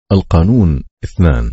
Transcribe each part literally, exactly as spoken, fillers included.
القانون اثنان.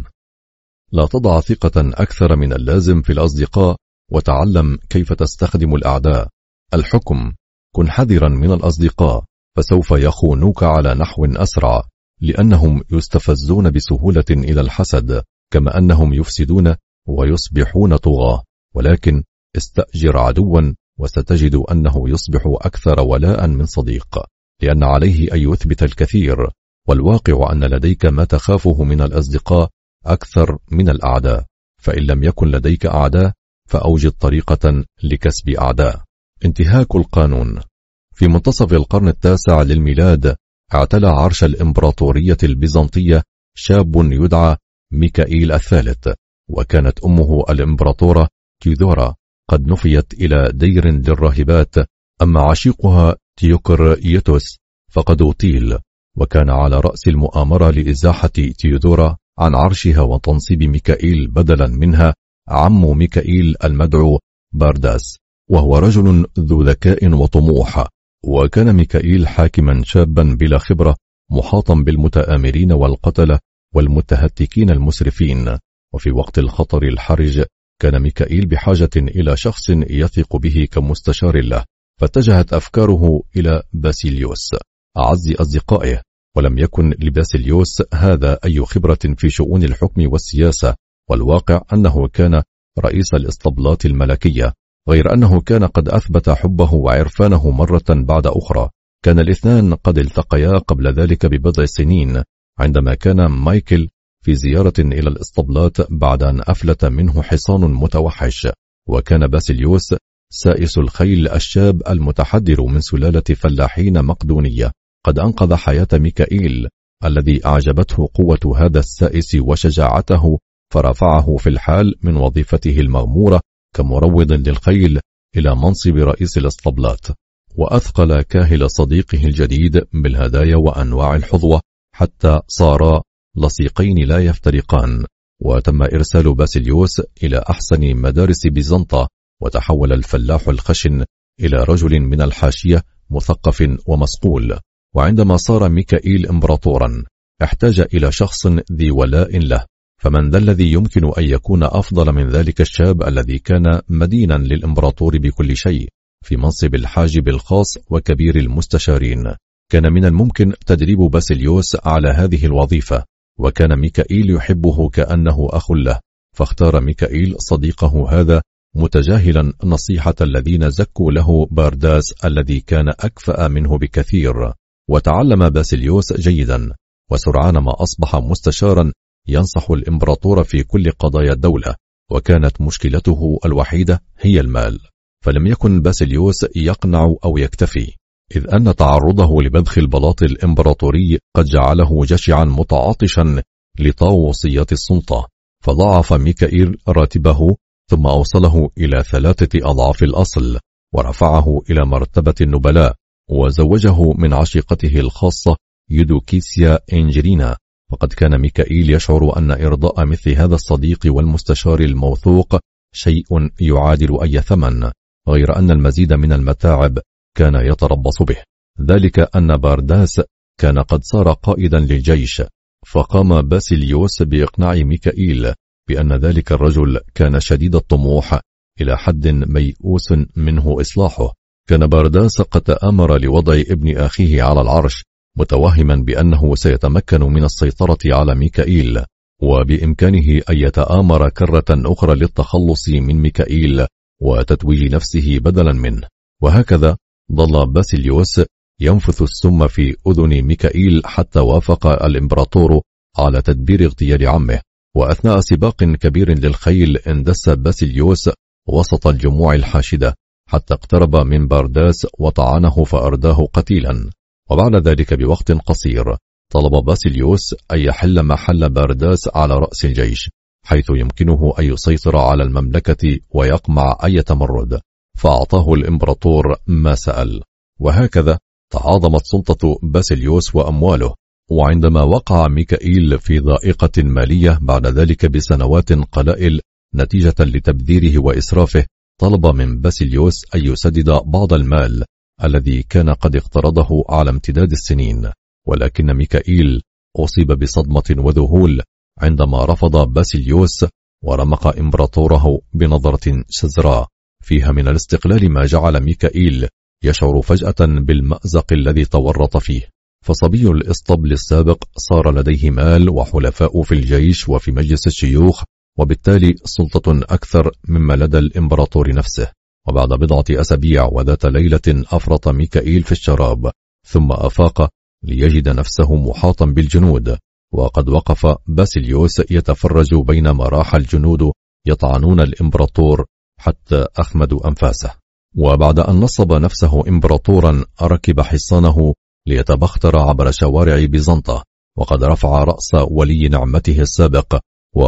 لا تضع ثقة أكثر من اللازم في الأصدقاء، وتعلم كيف تستخدم الأعداء. الحكم: كن حذرا من الأصدقاء، فسوف يخونوك على نحو أسرع، لأنهم يستفزون بسهولة إلى الحسد، كما أنهم يفسدون ويصبحون طغاة. ولكن استأجر عدوا، وستجد أنه يصبح أكثر ولاء من صديق، لأن عليه أن يثبت الكثير، والواقع أن لديك ما تخافه من الأصدقاء أكثر من الأعداء. فإن لم يكن لديك أعداء، فأوجد طريقة لكسب أعداء. انتهاك القانون. في منتصف القرن التاسع للميلاد اعتلى عرش الإمبراطورية البيزنطية شاب يدعى ميكائيل الثالث، وكانت أمه الإمبراطورة تيودورا قد نفيت إلى دير للراهبات، أما عشيقها تيوكريتوس فقد اغتيل، وكان على رأس المؤامرة لإزاحة تيودورا عن عرشها وتنصيب ميكائيل بدلا منها عم ميكائيل المدعو بارداس، وهو رجل ذو ذكاء وطموح. وكان ميكائيل حاكما شابا بلا خبرة، محاطا بالمتآمرين والقتلة والمتهتكين المسرفين. وفي وقت الخطر الحرج كان ميكائيل بحاجة إلى شخص يثق به كمستشار له، فاتجهت أفكاره إلى باسيليوس أعز أصدقائه. ولم يكن لباسيليوس هذا أي خبرة في شؤون الحكم والسياسة، والواقع أنه كان رئيس الإسطبلات الملكية، غير أنه كان قد أثبت حبه وعرفانه مرة بعد أخرى. كان الاثنان قد التقيا قبل ذلك ببضع سنين، عندما كان مايكل في زيارة إلى الإسطبلات بعد أن أفلت منه حصان متوحش، وكان باسيليوس سائس الخيل الشاب المتحدر من سلالة فلاحين مقدونية قد أنقذ حياة ميكائيل، الذي أعجبته قوة هذا السائس وشجاعته، فرفعه في الحال من وظيفته المغمورة كمروض للخيل إلى منصب رئيس الإسطبلات، وأثقل كاهل صديقه الجديد بالهدايا وأنواع الحظوة حتى صارا لصيقين لا يفترقان. وتم إرسال باسيليوس إلى أحسن مدارس بيزنطة، وتحول الفلاح الخشن إلى رجل من الحاشية مثقف ومصقول. وعندما صار ميكائيل إمبراطورا احتاج إلى شخص ذي ولاء له، فمن ذا الذي يمكن أن يكون أفضل من ذلك الشاب الذي كان مدينا للإمبراطور بكل شيء في منصب الحاجب الخاص وكبير المستشارين. كان من الممكن تدريب باسيليوس على هذه الوظيفة، وكان ميكائيل يحبه كأنه أخ له، فاختار ميكائيل صديقه هذا متجاهلا نصيحة الذين زكوا له بارداس الذي كان أكفأ منه بكثير. وتعلم باسيليوس جيدا، وسرعان ما أصبح مستشارا ينصح الإمبراطور في كل قضايا الدولة، وكانت مشكلته الوحيدة هي المال. فلم يكن باسيليوس يقنع أو يكتفي، إذ أن تعرضه لبذخ البلاط الإمبراطوري قد جعله جشعا متعاطشا لطاووسية السلطة، فضاعف ميكائيل راتبه ثم أوصله إلى ثلاثة أضعاف الأصل، ورفعه إلى مرتبة النبلاء، وزوجه من عشيقته الخاصة يودوكيسيا إنجلينا. وقد كان ميكائيل يشعر أن إرضاء مثل هذا الصديق والمستشار الموثوق شيء يعادل أي ثمن، غير أن المزيد من المتاعب كان يتربص به، ذلك أن بارداس كان قد صار قائدا للجيش. فقام باسيليوس بإقناع ميكائيل بأن ذلك الرجل كان شديد الطموح إلى حد ميؤوس منه إصلاحه. كان بارداس قد تآمر لوضع ابن أخيه على العرش، متوهما بأنه سيتمكن من السيطرة على ميكائيل، وبإمكانه أن يتآمر كرة أخرى للتخلص من ميكائيل وتتويج نفسه بدلا منه. وهكذا ظل باسيليوس ينفث السم في أذن ميكائيل حتى وافق الإمبراطور على تدبير اغتيال عمه. وأثناء سباق كبير للخيل اندس باسيليوس وسط الجموع الحاشدة حتى اقترب من بارداس وطعنه فأرداه قتيلا. وبعد ذلك بوقت قصير طلب باسيليوس أن يحل محل بارداس على رأس الجيش، حيث يمكنه أن يسيطر على المملكة ويقمع أي تمرد، فأعطاه الإمبراطور ما سأل. وهكذا تعاظمت سلطة باسيليوس وأمواله. وعندما وقع ميكائيل في ضائقة مالية بعد ذلك بسنوات قلائل نتيجة لتبذيره وإسرافه، طلب من باسيليوس أن يسدد بعض المال الذي كان قد اقترضه على امتداد السنين. ولكن ميكائيل أصيب بصدمة وذهول عندما رفض باسيليوس ورمق إمبراطوره بنظرة شزراء فيها من الاستقلال، ما جعل ميكائيل يشعر فجأة بالمأزق الذي تورط فيه. فصبي الإسطبل السابق صار لديه مال وحلفاء في الجيش وفي مجلس الشيوخ، وبالتالي سلطة أكثر مما لدى الإمبراطور نفسه. وبعد بضعة أسابيع وذات ليلة أفرط ميكائيل في الشراب، ثم أفاق ليجد نفسه محاطا بالجنود، وقد وقف باسيليوس يتفرج بينما راح الجنود يطعنون الإمبراطور حتى أخمدوا أنفاسه. وبعد أن نصب نفسه إمبراطورا ركب حصانه ليتبختر عبر شوارع بيزنطة، وقد رفع رأس ولي نعمته السابق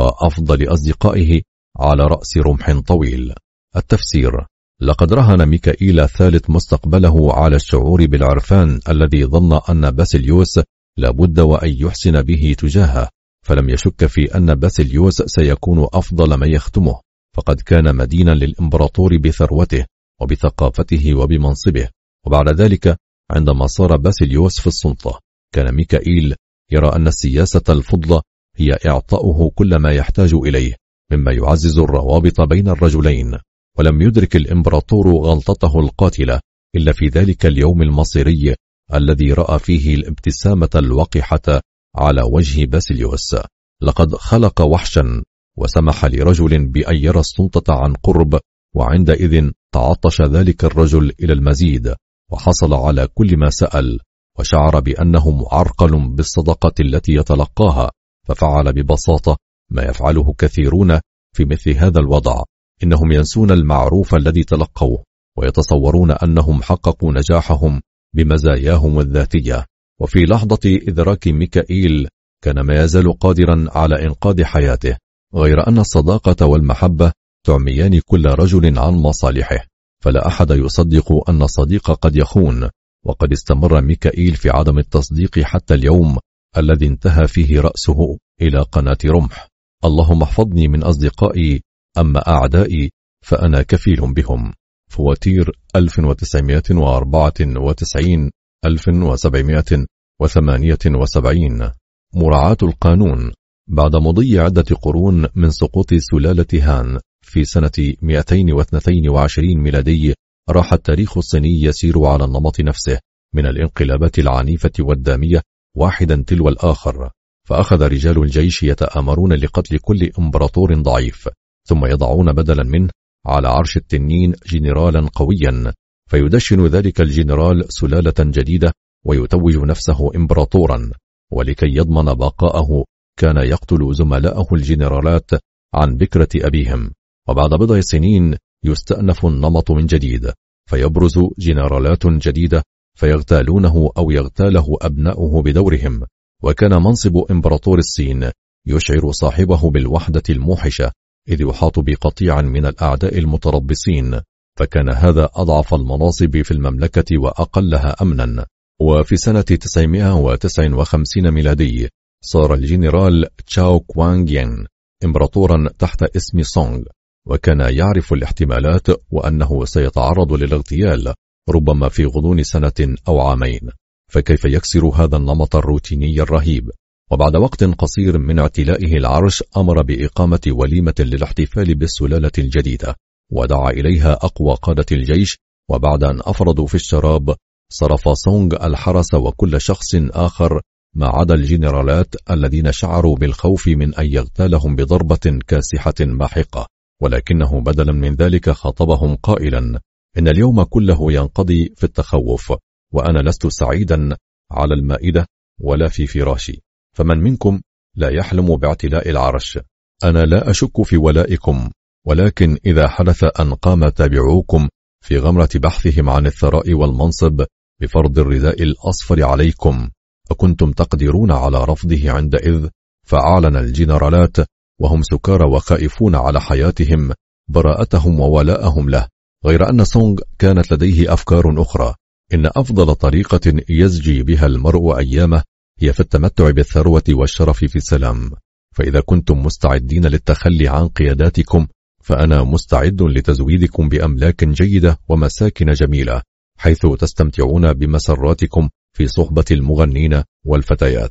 وأفضل أصدقائه على رأس رمح طويل. التفسير: لقد رهن ميكائيل الثالث مستقبله على الشعور بالعرفان الذي ظن أن باسيليوس لابد وأن يحسن به تجاهه، فلم يشك في أن باسيليوس سيكون أفضل من يختمه، فقد كان مدينا للإمبراطور بثروته وبثقافته وبمنصبه. وبعد ذلك عندما صار باسيليوس في السلطة، كان ميكائيل يرى أن السياسة الفضلة هي إعطاؤه كل ما يحتاج إليه مما يعزز الروابط بين الرجلين، ولم يدرك الإمبراطور غلطته القاتلة إلا في ذلك اليوم المصيري الذي رأى فيه الابتسامة الوقحة على وجه باسيليوس. لقد خلق وحشا وسمح لرجل بأن يرى السلطة عن قرب، وعندئذ تعطش ذلك الرجل إلى المزيد وحصل على كل ما سأل، وشعر بأنه معرقل بالصدقة التي يتلقاها، ففعل ببساطة ما يفعله كثيرون في مثل هذا الوضع: إنهم ينسون المعروف الذي تلقوه ويتصورون أنهم حققوا نجاحهم بمزاياهم الذاتية. وفي لحظة إدراك ميكائيل كان ما يزال قادرا على إنقاذ حياته، غير أن الصداقة والمحبة تعميان كل رجل عن مصالحه، فلا أحد يصدق أن الصديق قد يخون. وقد استمر ميكائيل في عدم التصديق حتى اليوم الذي انتهى فيه رأسه إلى قناة رمح. اللهم احفظني من أصدقائي، أما أعدائي فأنا كفيل بهم. فواتير ألف وتسعمائة وأربعة وتسعين ألف وسبعمائة وثمانية وسبعين. مراعاة القانون. بعد مضي عدة قرون من سقوط سلالة هان في سنة مئتين واثنين وعشرين ميلادي، راح التاريخ الصيني يسير على النمط نفسه من الانقلابات العنيفة والدامية واحدا تلو الآخر، فأخذ رجال الجيش يتآمرون لقتل كل إمبراطور ضعيف، ثم يضعون بدلا منه على عرش التنين جنرالا قويا، فيدشن ذلك الجنرال سلالة جديدة ويتوج نفسه إمبراطورا، ولكي يضمن بقاءه كان يقتل زملائه الجنرالات عن بكرة أبيهم. وبعد بضع سنين يستأنف النمط من جديد، فيبرز جنرالات جديدة فيغتالونه أو يغتاله أبناؤه بدورهم. وكان منصب إمبراطور الصين يشعر صاحبه بالوحدة الموحشة، إذ يحاط بقطيع من الأعداء المتربصين، فكان هذا أضعف المناصب في المملكة وأقلها أمنا. وفي سنة تسعمائة وتسعة وخمسين ميلادي صار الجنرال تشاو كوانغ ين إمبراطورا تحت اسم سونغ، وكان يعرف الاحتمالات وأنه سيتعرض للاغتيال ربما في غضون سنة أو عامين، فكيف يكسر هذا النمط الروتيني الرهيب؟ وبعد وقت قصير من اعتلائه العرش أمر بإقامة وليمة للاحتفال بالسلالة الجديدة، ودعا إليها أقوى قادة الجيش. وبعد أن أفرضوا في الشراب صرف سونغ الحرس وكل شخص آخر ما عدا الجنرالات الذين شعروا بالخوف من أن يغتالهم بضربة كاسحة ماحقة، ولكنه بدلا من ذلك خاطبهم قائلا: إن اليوم كله ينقضي في التخوف، وأنا لست سعيدا على المائدة ولا في فراشي، فمن منكم لا يحلم باعتلاء العرش؟ أنا لا أشك في ولائكم، ولكن إذا حدث أن قام تابعوكم في غمرة بحثهم عن الثراء والمنصب بفرض الرداء الأصفر عليكم، أكنتم تقدرون على رفضه عندئذ؟ فأعلن الجنرالات وهم سكارى وخائفون على حياتهم براءتهم وولاءهم له، غير أن سونغ كانت لديه أفكار أخرى. إن أفضل طريقة يزجي بها المرء أيامه هي في التمتع بالثروة والشرف في سلام، فإذا كنتم مستعدين للتخلي عن قياداتكم فأنا مستعد لتزويدكم بأملاك جيدة ومساكن جميلة، حيث تستمتعون بمسراتكم في صحبة المغنين والفتيات.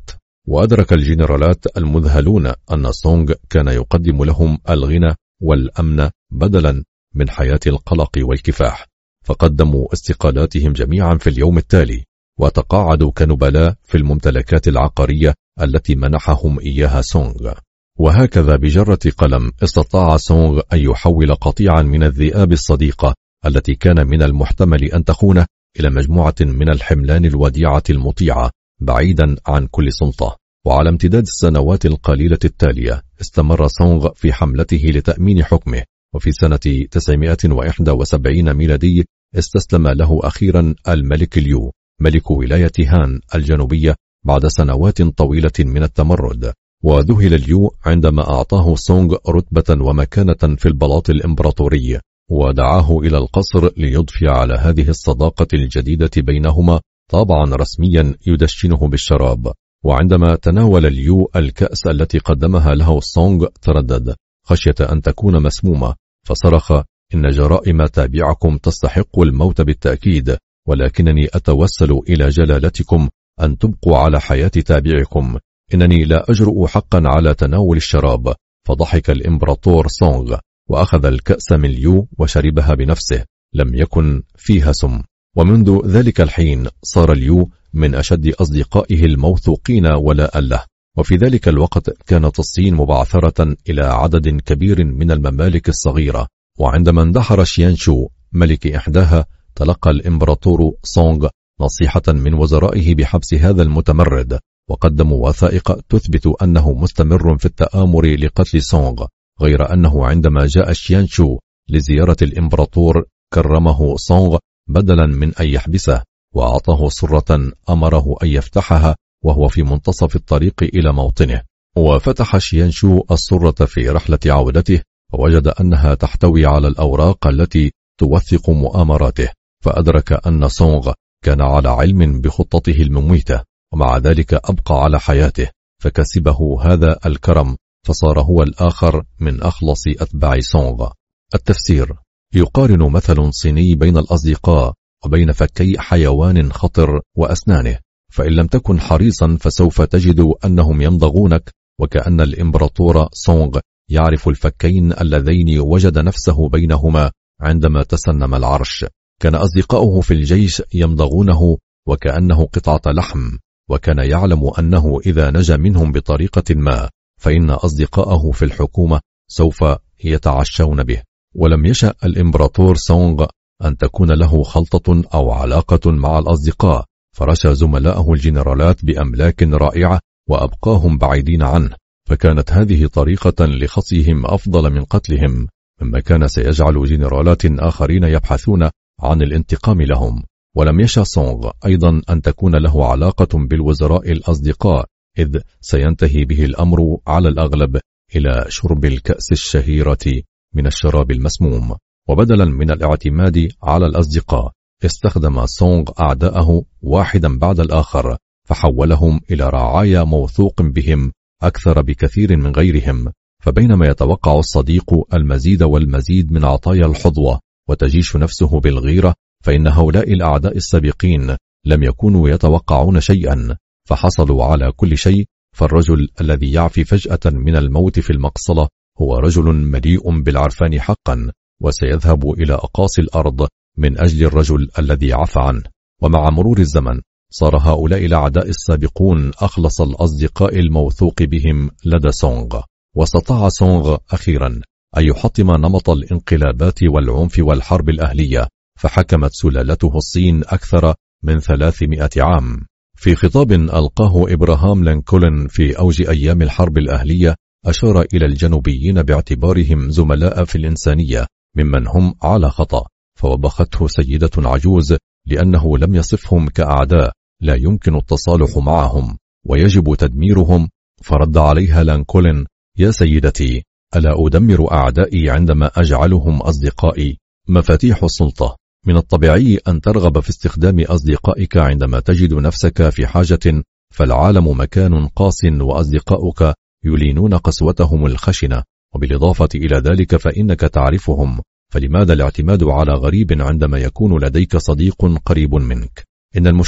وأدرك الجنرالات المذهلون أن سونغ كان يقدم لهم الغنى والأمن بدلا من حياة القلق والكفاح، فقدموا استقالاتهم جميعا في اليوم التالي، وتقاعدوا كنبلاء في الممتلكات العقارية التي منحهم إياها سونغ. وهكذا بجرة قلم استطاع سونغ أن يحول قطيعا من الذئاب الصديقة التي كان من المحتمل أن تخونه إلى مجموعة من الحملان الوديعة المطيعة بعيدا عن كل سلطة. وعلى امتداد السنوات القليلة التالية استمر سونغ في حملته لتأمين حكمه، وفي سنة تسعمائة وواحد وسبعين ميلادي استسلم له أخيرا الملك ليو ملك ولاية هان الجنوبية بعد سنوات طويلة من التمرد. وذهل ليو عندما أعطاه سونغ رتبة ومكانة في البلاط الإمبراطوري، ودعاه إلى القصر ليضفي على هذه الصداقة الجديدة بينهما طابعا رسميا يدشنه بالشراب. وعندما تناول ليو الكأس التي قدمها له سونغ تردد خشية أن تكون مسمومة، فصرخ: إن جرائم تابعكم تستحق الموت بالتأكيد، ولكنني أتوسل إلى جلالتكم أن تبقوا على حياة تابعكم، إنني لا أجرؤ حقا على تناول الشراب. فضحك الإمبراطور سونغ وأخذ الكأس من ليو وشربها بنفسه، لم يكن فيها سم. ومنذ ذلك الحين صار ليو من أشد أصدقائه الموثوقين ولاء له. وفي ذلك الوقت كانت الصين مبعثرة إلى عدد كبير من الممالك الصغيرة، وعندما اندحر شيانشو ملك إحداها تلقى الإمبراطور سونغ نصيحة من وزرائه بحبس هذا المتمرد، وقدموا وثائق تثبت أنه مستمر في التآمر لقتل سونغ، غير أنه عندما جاء شيانشو لزيارة الإمبراطور كرمه سونغ بدلا من أن يحبسه، وأعطاه سرة أمره أن يفتحها وهو في منتصف الطريق إلى موطنه. وفتح شيانشو السرة في رحلة عودته، ووجد أنها تحتوي على الأوراق التي توثق مؤامراته، فأدرك أن سونغ كان على علم بخطته المميتة، ومع ذلك أبقى على حياته، فكسبه هذا الكرم، فصار هو الآخر من أخلص أتباع سونغ. التفسير: يقارن مثل صيني بين الأصدقاء وبين فكي حيوان خطر وأسنانه، فإن لم تكن حريصا فسوف تجد أنهم يمضغونك، وكأن الإمبراطور سونغ يعرف الفكين اللذين وجد نفسه بينهما عندما تسنم العرش. كان أصدقاؤه في الجيش يمضغونه وكأنه قطعة لحم، وكان يعلم أنه إذا نجا منهم بطريقة ما فإن أصدقاءه في الحكومة سوف يتعشون به. ولم يشأ الإمبراطور سونغ أن تكون له خلطة أو علاقة مع الأصدقاء، فرشى زملائه الجنرالات بأملاك رائعة وأبقاهم بعيدين عنه، فكانت هذه طريقة لخصيهم أفضل من قتلهم، مما كان سيجعل جنرالات آخرين يبحثون عن الانتقام لهم. ولم يشأ سونغ أيضا أن تكون له علاقة بالوزراء الأصدقاء، إذ سينتهي به الأمر على الأغلب إلى شرب الكأس الشهيرة من الشراب المسموم. وبدلا من الاعتماد على الأصدقاء استخدم سونغ أعداءه واحدا بعد الآخر، فحولهم إلى رعايا موثوق بهم أكثر بكثير من غيرهم. فبينما يتوقع الصديق المزيد والمزيد من عطايا الحظوة وتجيش نفسه بالغيرة، فإن هؤلاء الأعداء السابقين لم يكونوا يتوقعون شيئا، فحصلوا على كل شيء. فالرجل الذي يعفي فجأة من الموت في المقصلة هو رجل مليء بالعرفان حقا، وسيذهب إلى أقاصي الأرض من أجل الرجل الذي عفى عنه. ومع مرور الزمن صار هؤلاء الأعداء السابقون أخلص الأصدقاء الموثوق بهم لدى سونغ. واستطاع سونغ أخيرا أن يحطم نمط الانقلابات والعنف والحرب الأهلية، فحكمت سلالته الصين أكثر من ثلاثمائة عام. في خطاب ألقاه إبراهام لينكولن في أوج أيام الحرب الأهلية أشار إلى الجنوبيين باعتبارهم زملاء في الإنسانية ممن هم على خطأ، فوبخته سيدة عجوز لأنه لم يصفهم كأعداء لا يمكن التصالح معهم ويجب تدميرهم. فرد عليها لينكولن: يا سيدتي، ألا أدمر أعدائي عندما أجعلهم أصدقائي؟ مفاتيح السلطة. من الطبيعي أن ترغب في استخدام أصدقائك عندما تجد نفسك في حاجة، فالعالم مكان قاس وأصدقاؤك يلينون قسوتهم الخشنة، وبالإضافة إلى ذلك فإنك تعرفهم، فلماذا الاعتماد على غريب عندما يكون لديك صديق قريب منك؟ إن المشكلة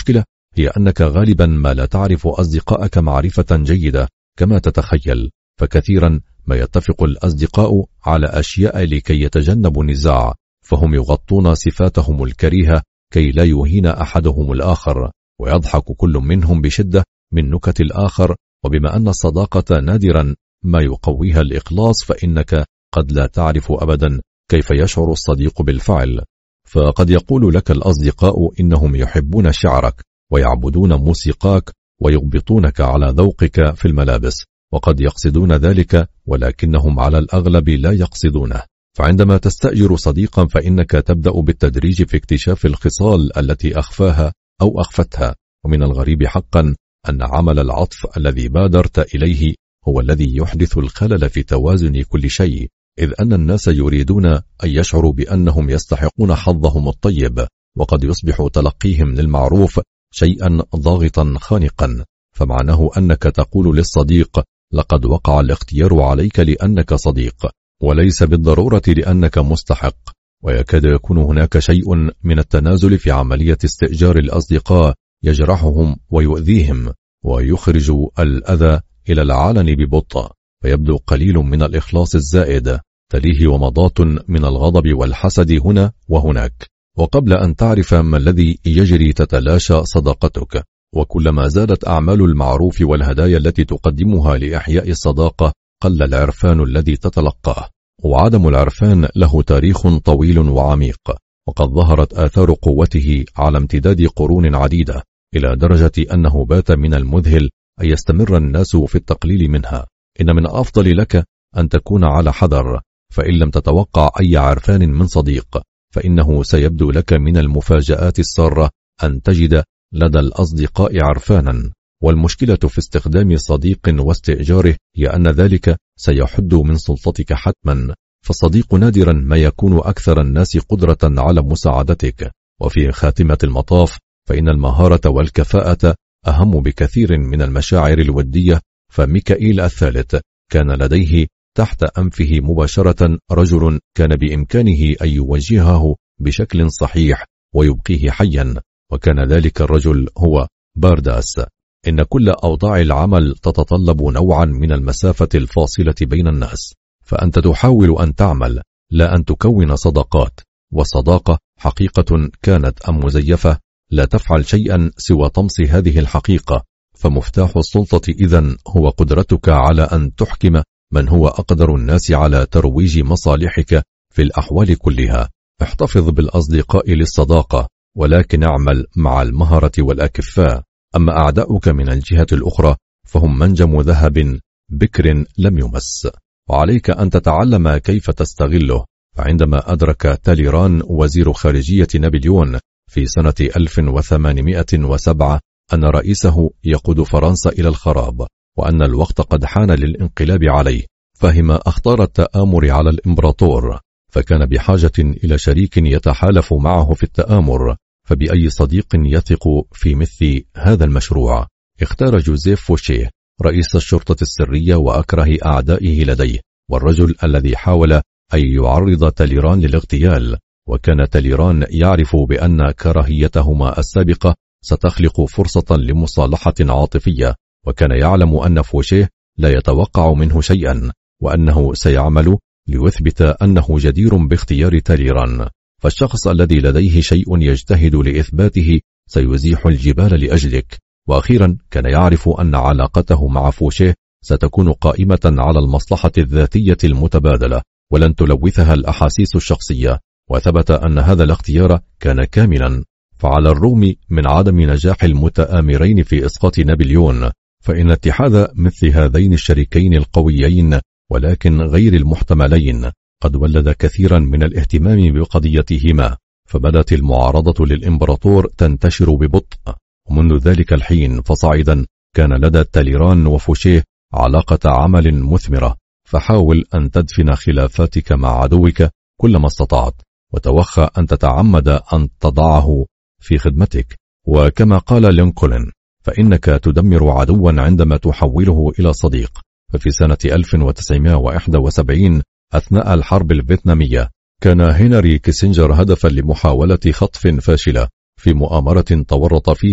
هي أنك غالبا ما لا تعرف أصدقائك معرفة جيدة كما تتخيل، فكثيرا ما يتفق الأصدقاء على أشياء لكي يتجنبوا النزاع، فهم يغطون صفاتهم الكريهة كي لا يهين أحدهم الآخر، ويضحك كل منهم بشدة من نكت الآخر. وبما أن الصداقة نادرا ما يقويها الإخلاص، فإنك قد لا تعرف أبدا كيف يشعر الصديق بالفعل. فقد يقول لك الأصدقاء إنهم يحبون شعرك ويعبدون موسيقاك ويغبطونك على ذوقك في الملابس، وقد يقصدون ذلك ولكنهم على الأغلب لا يقصدونه. فعندما تستأجر صديقا فإنك تبدأ بالتدريج في اكتشاف الخصال التي أخفاها أو أخفتها. ومن الغريب حقا أن عمل العطف الذي بادرت إليه هو الذي يحدث الخلل في توازن كل شيء، إذ أن الناس يريدون أن يشعروا بأنهم يستحقون حظهم الطيب، وقد يصبح تلقيهم للمعروف شيئا ضاغطا خانقا. فمعناه أنك تقول للصديق لقد وقع الاختيار عليك لأنك صديق، وليس بالضرورة لأنك مستحق. ويكاد يكون هناك شيء من التنازل في عملية استئجار الأصدقاء يجرحهم ويؤذيهم ويخرج الأذى إلى العلن ببطء، فيبدو قليل من الإخلاص الزائد تليه ومضات من الغضب والحسد هنا وهناك. وقبل أن تعرف ما الذي يجري تتلاشى صداقتك، وكلما زادت أعمال المعروف والهدايا التي تقدمها لإحياء الصداقة قل العرفان الذي تتلقاه. وعدم العرفان له تاريخ طويل وعميق، وقد ظهرت آثار قوته على امتداد قرون عديدة، إلى درجة أنه بات من المذهل أن يستمر الناس في التقليل منها. إن من الأفضل لك أن تكون على حذر، فإن لم تتوقع أي عرفان من صديق فإنه سيبدو لك من المفاجآت السارة أن تجد لدى الأصدقاء عرفانا. والمشكلة في استخدام صديق واستئجاره هي أن ذلك سيحد من سلطتك حتما، فالصديق نادرا ما يكون أكثر الناس قدرة على مساعدتك. وفي خاتمة المطاف فإن المهارة والكفاءة أهم بكثير من المشاعر الودية. فميكائيل الثالث كان لديه تحت أنفه مباشرة رجل كان بإمكانه أن يوجهه بشكل صحيح ويبقيه حيا، وكان ذلك الرجل هو بارداس. إن كل أوضاع العمل تتطلب نوعا من المسافة الفاصلة بين الناس، فأنت تحاول أن تعمل لا أن تكون صداقات. والصداقة حقيقة كانت أم مزيفة لا تفعل شيئا سوى طمس هذه الحقيقة. فمفتاح السلطة إذن هو قدرتك على أن تحكم من هو أقدر الناس على ترويج مصالحك في الأحوال كلها. احتفظ بالأصدقاء للصداقة، ولكن اعمل مع المهرة والأكفاء. أما أعداؤك من الجهة الأخرى فهم منجم ذهب بكر لم يمس، وعليك أن تتعلم كيف تستغله. فعندما أدرك تاليران وزير خارجية نابليون في سنة ألف وثمانمائة وسبعة أن رئيسه يقود فرنسا إلى الخراب وأن الوقت قد حان للانقلاب عليه، فهم أخطار التآمر على الإمبراطور، فكان بحاجة إلى شريك يتحالف معه في التآمر. فبأي صديق يثق في مثل هذا المشروع؟ اختار جوزيف فوشيه رئيس الشرطة السرية وأكره أعدائه لديه، والرجل الذي حاول أن يعرض تاليران للاغتيال. وكان تاليران يعرف بأن كراهيتهما السابقة ستخلق فرصة لمصالحة عاطفية، وكان يعلم أن فوشيه لا يتوقع منه شيئا، وأنه سيعمل ليثبت أنه جدير باختيار تاليران. فالشخص الذي لديه شيء يجتهد لإثباته سيزيح الجبال لأجلك. وأخيرا كان يعرف أن علاقته مع فوشيه ستكون قائمة على المصلحة الذاتية المتبادلة ولن تلوثها الأحاسيس الشخصية. وثبت أن هذا الاختيار كان كاملا. فعلى الرغم من عدم نجاح المتآمرين في إسقاط نابليون، فإن اتحاد مثل هذين الشريكين القويين ولكن غير المحتملين قد ولد كثيرا من الاهتمام بقضيتهما، فبدت المعارضة للإمبراطور تنتشر ببطء. ومنذ ذلك الحين فصاعدا كان لدى تاليران وفوشيه علاقة عمل مثمرة. فحاول أن تدفن خلافاتك مع عدوك كلما استطعت، وتوخى أن تتعمد أن تضعه في خدمتك. وكما قال لينكولن فإنك تدمر عدوا عندما تحوله إلى صديق. ففي سنة ألف وتسعمائة وواحد وسبعين أثناء الحرب الفيتنامية كان هنري كيسنجر هدفا لمحاولة خطف فاشلة في مؤامرة تورط فيها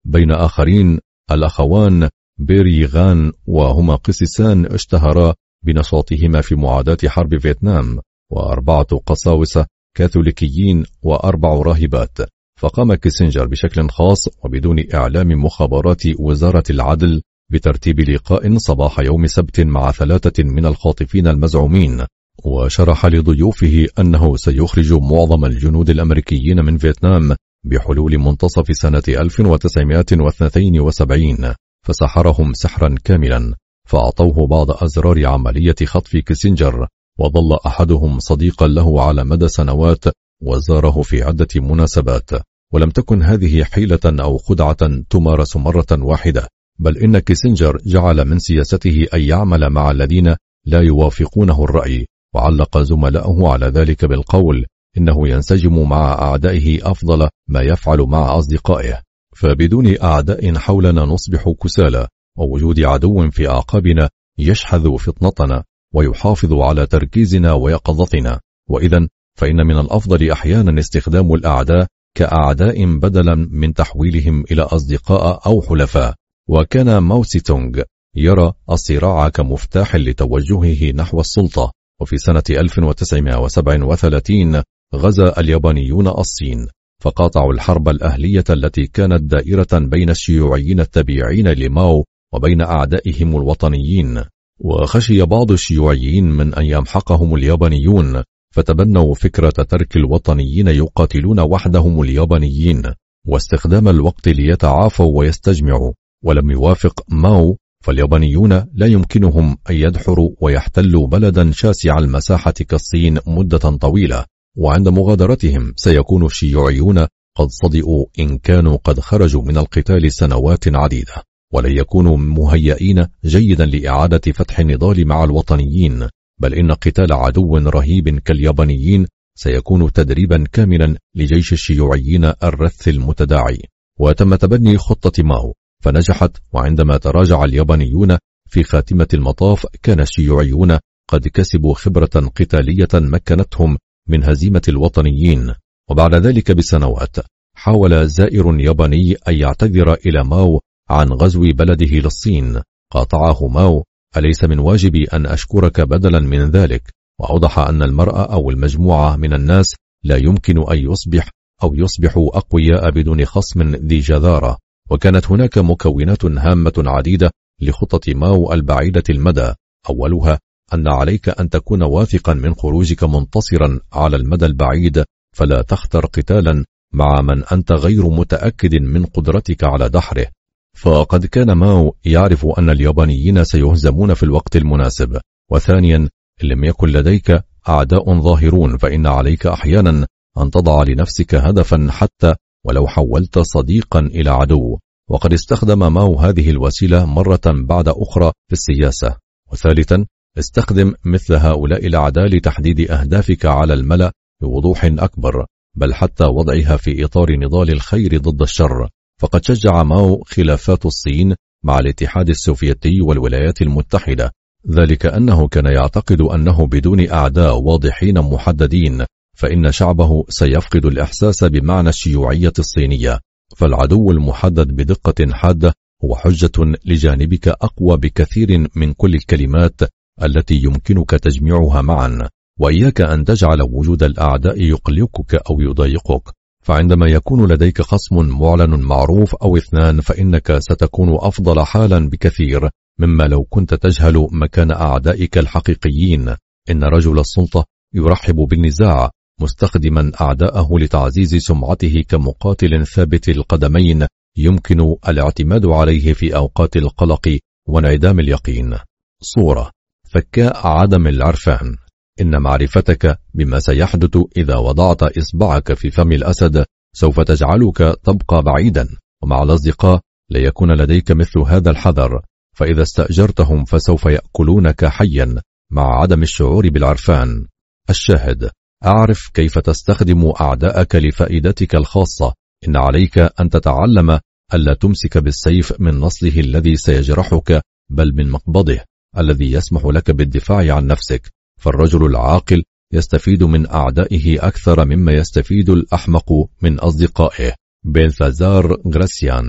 بين آخرين الأخوان بيريغان، وهما قسيسان اشتهرا بنشاطهما في معاداة حرب فيتنام، وأربعة قساوسة كاثوليكيين وأربع راهبات. فقام كيسنجر بشكل خاص وبدون إعلام مخابرات وزارة العدل بترتيب لقاء صباح يوم سبت مع ثلاثة من الخاطفين المزعومين، وشرح لضيوفه أنه سيخرج معظم الجنود الأمريكيين من فيتنام بحلول منتصف سنة ألف وتسعمائة واثنين وسبعين. فسحرهم سحرا كاملا، فأعطوه بعض أزرار عملية خطف كيسنجر، وظل أحدهم صديقا له على مدى سنوات وزاره في عدة مناسبات. ولم تكن هذه حيلة أو خدعة تمارس مرة واحدة، بل إن كيسنجر جعل من سياسته أن يعمل مع الذين لا يوافقونه الرأي، وعلق زملائه على ذلك بالقول إنه ينسجم مع أعدائه أفضل ما يفعل مع أصدقائه. فبدون أعداء حولنا نصبح كسالى، ووجود عدو في أعقابنا يشحذ فطنتنا ويحافظ على تركيزنا ويقظتنا. وإذن فإن من الأفضل أحيانا استخدام الأعداء كأعداء بدلا من تحويلهم إلى أصدقاء أو حلفاء. وكان ماو سي تونغ يرى الصراع كمفتاح لتوجهه نحو السلطة. وفي سنة ألف وتسعمائة وسبعة وثلاثين غزا اليابانيون الصين، فقاطعوا الحرب الأهلية التي كانت دائرة بين الشيوعيين التابعين لماو وبين أعدائهم الوطنيين. وخشي بعض الشيوعيين من أن يمحقهم اليابانيون، فتبنوا فكرة ترك الوطنيين يقاتلون وحدهم اليابانيين، واستخدام الوقت ليتعافوا ويستجمعوا. ولم يوافق ماو، فاليابانيون لا يمكنهم أن يدحروا ويحتلوا بلدا شاسع المساحة كالصين مدة طويلة، وعند مغادرتهم سيكون الشيوعيون قد صدئوا إن كانوا قد خرجوا من القتال سنوات عديدة، ولن يكونوا مهيئين جيدا لإعادة فتح النضال مع الوطنيين، بل إن قتال عدو رهيب كاليابانيين سيكون تدريبا كاملا لجيش الشيوعيين الرث المتداعي. وتم تبني خطة ماو فنجحت، وعندما تراجع اليابانيون في خاتمة المطاف كان الشيوعيون قد كسبوا خبرة قتالية مكنتهم من هزيمة الوطنيين. وبعد ذلك بسنوات حاول زائر ياباني أن يعتذر إلى ماو عن غزو بلده للصين، قاطعه ماو: أليس من واجبي أن أشكرك بدلا من ذلك؟ وأوضح أن المرأة أو المجموعة من الناس لا يمكن أن يصبح أو يصبحوا أقوياء بدون خصم ذي جذارة. وكانت هناك مكونات هامة عديدة لخطة ماو البعيدة المدى، أولها أن عليك أن تكون واثقا من خروجك منتصرا على المدى البعيد، فلا تختر قتالا مع من أنت غير متأكد من قدرتك على دحره. فقد كان ماو يعرف أن اليابانيين سيهزمون في الوقت المناسب. وثانيا، إن لم يكن لديك أعداء ظاهرون فإن عليك أحيانا أن تضع لنفسك هدفا حتى ولو حولت صديقا إلى عدو. وقد استخدم ماو هذه الوسيلة مرة بعد أخرى في السياسة. وثالثا، استخدم مثل هؤلاء الأعداء لتحديد أهدافك على الملأ بوضوح أكبر، بل حتى وضعها في إطار نضال الخير ضد الشر. فقد شجع ماو خلافات الصين مع الاتحاد السوفيتي والولايات المتحدة، ذلك أنه كان يعتقد أنه بدون أعداء واضحين محددين فإن شعبه سيفقد الإحساس بمعنى الشيوعية الصينية. فالعدو المحدد بدقة حادة هو حجة لجانبك أقوى بكثير من كل الكلمات التي يمكنك تجميعها معا. وإياك أن تجعل وجود الأعداء يقلقك أو يضايقك، فعندما يكون لديك خصم معلن معروف أو اثنان فإنك ستكون أفضل حالا بكثير مما لو كنت تجهل مكان أعدائك الحقيقيين. إن رجل السلطة يرحب بالنزاع مستخدما أعداءه لتعزيز سمعته كمقاتل ثابت القدمين يمكن الاعتماد عليه في أوقات القلق وانعدام اليقين. صورة: فكاء عدم العرفان. إن معرفتك بما سيحدث إذا وضعت إصبعك في فم الأسد سوف تجعلك تبقى بعيدا، ومع الأصدقاء لا يكون لديك مثل هذا الحذر، فإذا استأجرتهم فسوف يأكلونك حيا مع عدم الشعور بالعرفان. الشاهد: أعرف كيف تستخدم أعداءك لفائدتك الخاصة. إن عليك أن تتعلم ألا تمسك بالسيف من نصله الذي سيجرحك، بل من مقبضه الذي يسمح لك بالدفاع عن نفسك. فالرجل العاقل يستفيد من أعدائه أكثر مما يستفيد الأحمق من أصدقائه. بلثازار غراسيان.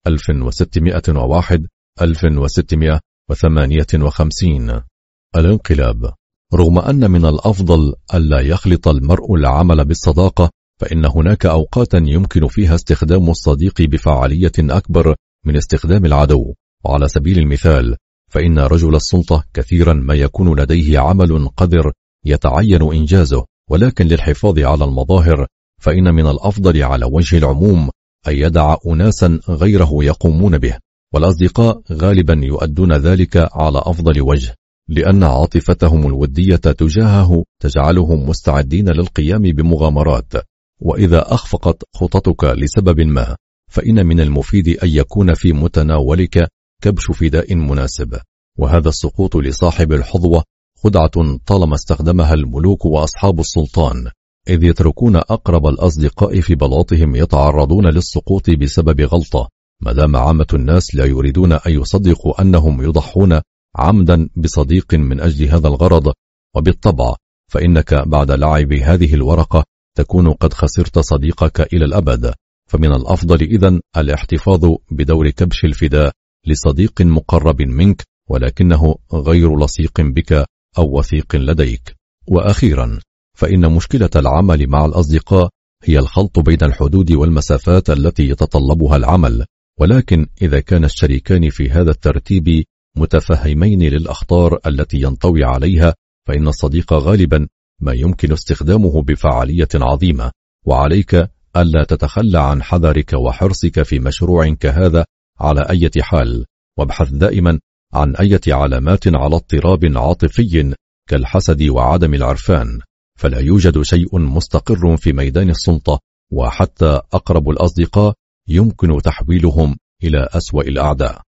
ألف وستمائة وواحد ألف وستمائة وثمانية وخمسين. الانقلاب. رغم أن من الأفضل ألا يخلط المرء العمل بالصداقة، فإن هناك أوقاتا يمكن فيها استخدام الصديق بفعالية أكبر من استخدام العدو. وعلى سبيل المثال، فإن رجل السلطة كثيرا ما يكون لديه عمل قذر يتعين إنجازه، ولكن للحفاظ على المظاهر فإن من الأفضل على وجه العموم أن يدع أناسا غيره يقومون به، والأصدقاء غالبا يؤدون ذلك على أفضل وجه، لأن عاطفتهم الودية تجاهه تجعلهم مستعدين للقيام بمغامرات. وإذا أخفقت خططك لسبب ما، فإن من المفيد أن يكون في متناولك كبش فداء مناسب، وهذا السقوط لصاحب الحظوة خدعة طالما استخدمها الملوك وأصحاب السلطان، إذ يتركون أقرب الأصدقاء في بلاطهم يتعرضون للسقوط بسبب غلطة، مادام عامة الناس لا يريدون أن يصدقوا أنهم يضحون عمدا بصديق من أجل هذا الغرض. وبالطبع فإنك بعد لعب هذه الورقة تكون قد خسرت صديقك إلى الأبد، فمن الأفضل إذن الاحتفاظ بدور كبش الفداء لصديق مقرب منك ولكنه غير لصيق بك أو وثيق لديك. وأخيرا، فإن مشكلة العمل مع الأصدقاء هي الخلط بين الحدود والمسافات التي يتطلبها العمل، ولكن إذا كان الشريكان في هذا الترتيب متفهمين للأخطار التي ينطوي عليها، فإن الصديق غالبا ما يمكن استخدامه بفعالية عظيمة. وعليك ألا تتخلى عن حذرك وحرصك في مشروع كهذا على أي حال، وابحث دائما عن أي علامات على اضطراب عاطفي كالحسد وعدم العرفان، فلا يوجد شيء مستقر في ميدان السلطة، وحتى أقرب الأصدقاء يمكن تحويلهم إلى أسوأ الأعداء.